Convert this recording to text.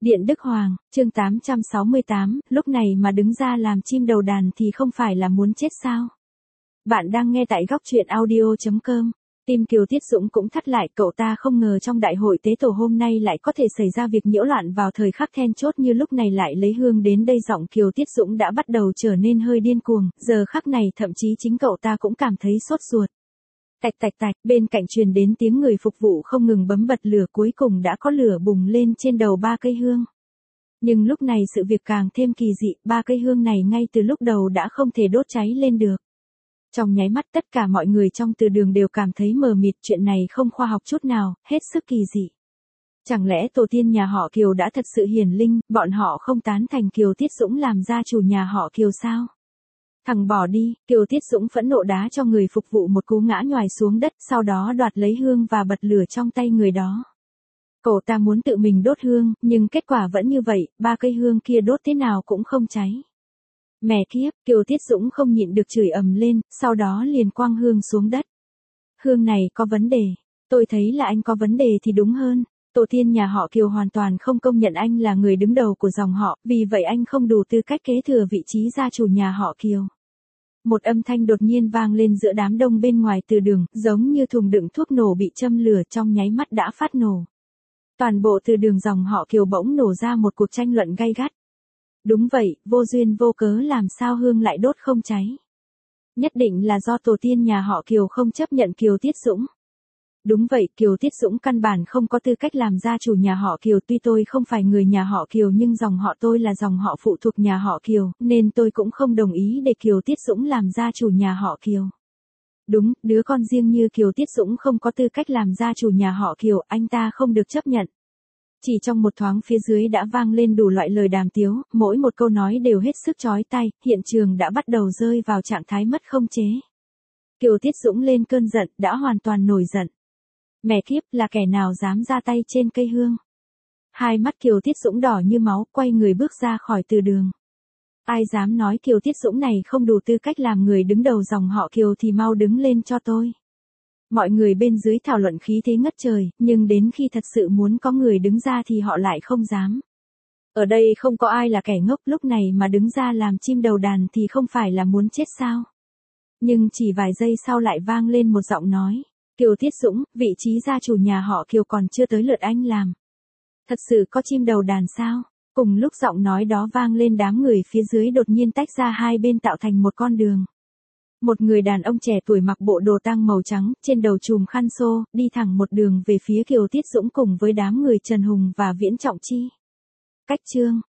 Điện Đức Hoàng, chương 868, lúc này mà đứng ra làm chim đầu đàn thì không phải là muốn chết sao? Bạn đang nghe tại góc truyện audio.com. Tim Kiều Tiết Dũng cũng thắt lại, cậu ta không ngờ trong đại hội tế tổ hôm nay lại có thể xảy ra việc nhiễu loạn vào thời khắc then chốt như lúc này lại lấy hương đến đây. Giọng Kiều Tiết Dũng đã bắt đầu trở nên hơi điên cuồng, giờ khắc này thậm chí chính cậu ta cũng cảm thấy sốt ruột. Tạch tạch tạch, bên cạnh truyền đến tiếng người phục vụ không ngừng bấm bật lửa, cuối cùng đã có lửa bùng lên trên đầu 3 cây hương. Nhưng lúc này sự việc càng thêm kỳ dị, 3 cây hương này ngay từ lúc đầu đã không thể đốt cháy lên được. Trong nháy mắt tất cả mọi người trong từ đường đều cảm thấy mờ mịt, chuyện này không khoa học chút nào, hết sức kỳ dị. Chẳng lẽ tổ tiên nhà họ Kiều đã thật sự hiển linh, bọn họ không tán thành Kiều Tiết Dũng làm gia chủ nhà họ Kiều sao? Thằng bỏ đi, Kiều Tiết Dũng phẫn nộ đá cho người phục vụ một cú ngã nhoài xuống đất, sau đó đoạt lấy hương và bật lửa trong tay người đó. Cậu ta muốn tự mình đốt hương, nhưng kết quả vẫn như vậy, 3 cây hương kia đốt thế nào cũng không cháy. Mẹ kiếp, Kiều Tiết Dũng không nhịn được chửi ầm lên, sau đó liền quăng hương xuống đất. Hương này có vấn đề, tôi thấy là anh có vấn đề thì đúng hơn. Tổ tiên nhà họ Kiều hoàn toàn không công nhận anh là người đứng đầu của dòng họ, vì vậy anh không đủ tư cách kế thừa vị trí gia chủ nhà họ Kiều. Một âm thanh đột nhiên vang lên giữa đám đông bên ngoài từ đường, giống như thùng đựng thuốc nổ bị châm lửa trong nháy mắt đã phát nổ. Toàn bộ từ đường dòng họ Kiều bỗng nổ ra một cuộc tranh luận gay gắt. Đúng vậy, vô duyên vô cớ làm sao hương lại đốt không cháy. Nhất định là do tổ tiên nhà họ Kiều không chấp nhận Kiều Tiết Dũng. Đúng vậy, Kiều Tiết Dũng căn bản không có tư cách làm gia chủ nhà họ Kiều, tuy tôi không phải người nhà họ Kiều nhưng dòng họ tôi là dòng họ phụ thuộc nhà họ Kiều, nên tôi cũng không đồng ý để Kiều Tiết Dũng làm gia chủ nhà họ Kiều. Đúng, đứa con riêng như Kiều Tiết Dũng không có tư cách làm gia chủ nhà họ Kiều, anh ta không được chấp nhận. Chỉ trong một thoáng phía dưới đã vang lên đủ loại lời đàm tiếu, mỗi một câu nói đều hết sức chói tai, hiện trường đã bắt đầu rơi vào trạng thái mất không chế. Kiều Tiết Dũng lên cơn giận, đã hoàn toàn nổi giận. Mẹ kiếp, là kẻ nào dám ra tay trên cây hương? Hai mắt Kiều Tiết Dũng đỏ như máu, quay người bước ra khỏi từ đường. Ai dám nói Kiều Tiết Dũng này không đủ tư cách làm người đứng đầu dòng họ Kiều thì mau đứng lên cho tôi. Mọi người bên dưới thảo luận khí thế ngất trời, nhưng đến khi thật sự muốn có người đứng ra thì họ lại không dám. Ở đây không có ai là kẻ ngốc, lúc này mà đứng ra làm chim đầu đàn thì không phải là muốn chết sao? Nhưng chỉ vài giây sau lại vang lên một giọng nói. Kiều Tiết Dũng, vị trí gia chủ nhà họ Kiều còn chưa tới lượt anh làm. Thật sự có chim đầu đàn sao? Cùng lúc giọng nói đó vang lên, đám người phía dưới đột nhiên tách ra hai bên tạo thành một con đường. Một người đàn ông trẻ tuổi mặc bộ đồ tang màu trắng, trên đầu trùm khăn xô, đi thẳng một đường về phía Kiều Tiết Dũng cùng với đám người Trần Hùng và Viễn Trọng Chi. Cách chương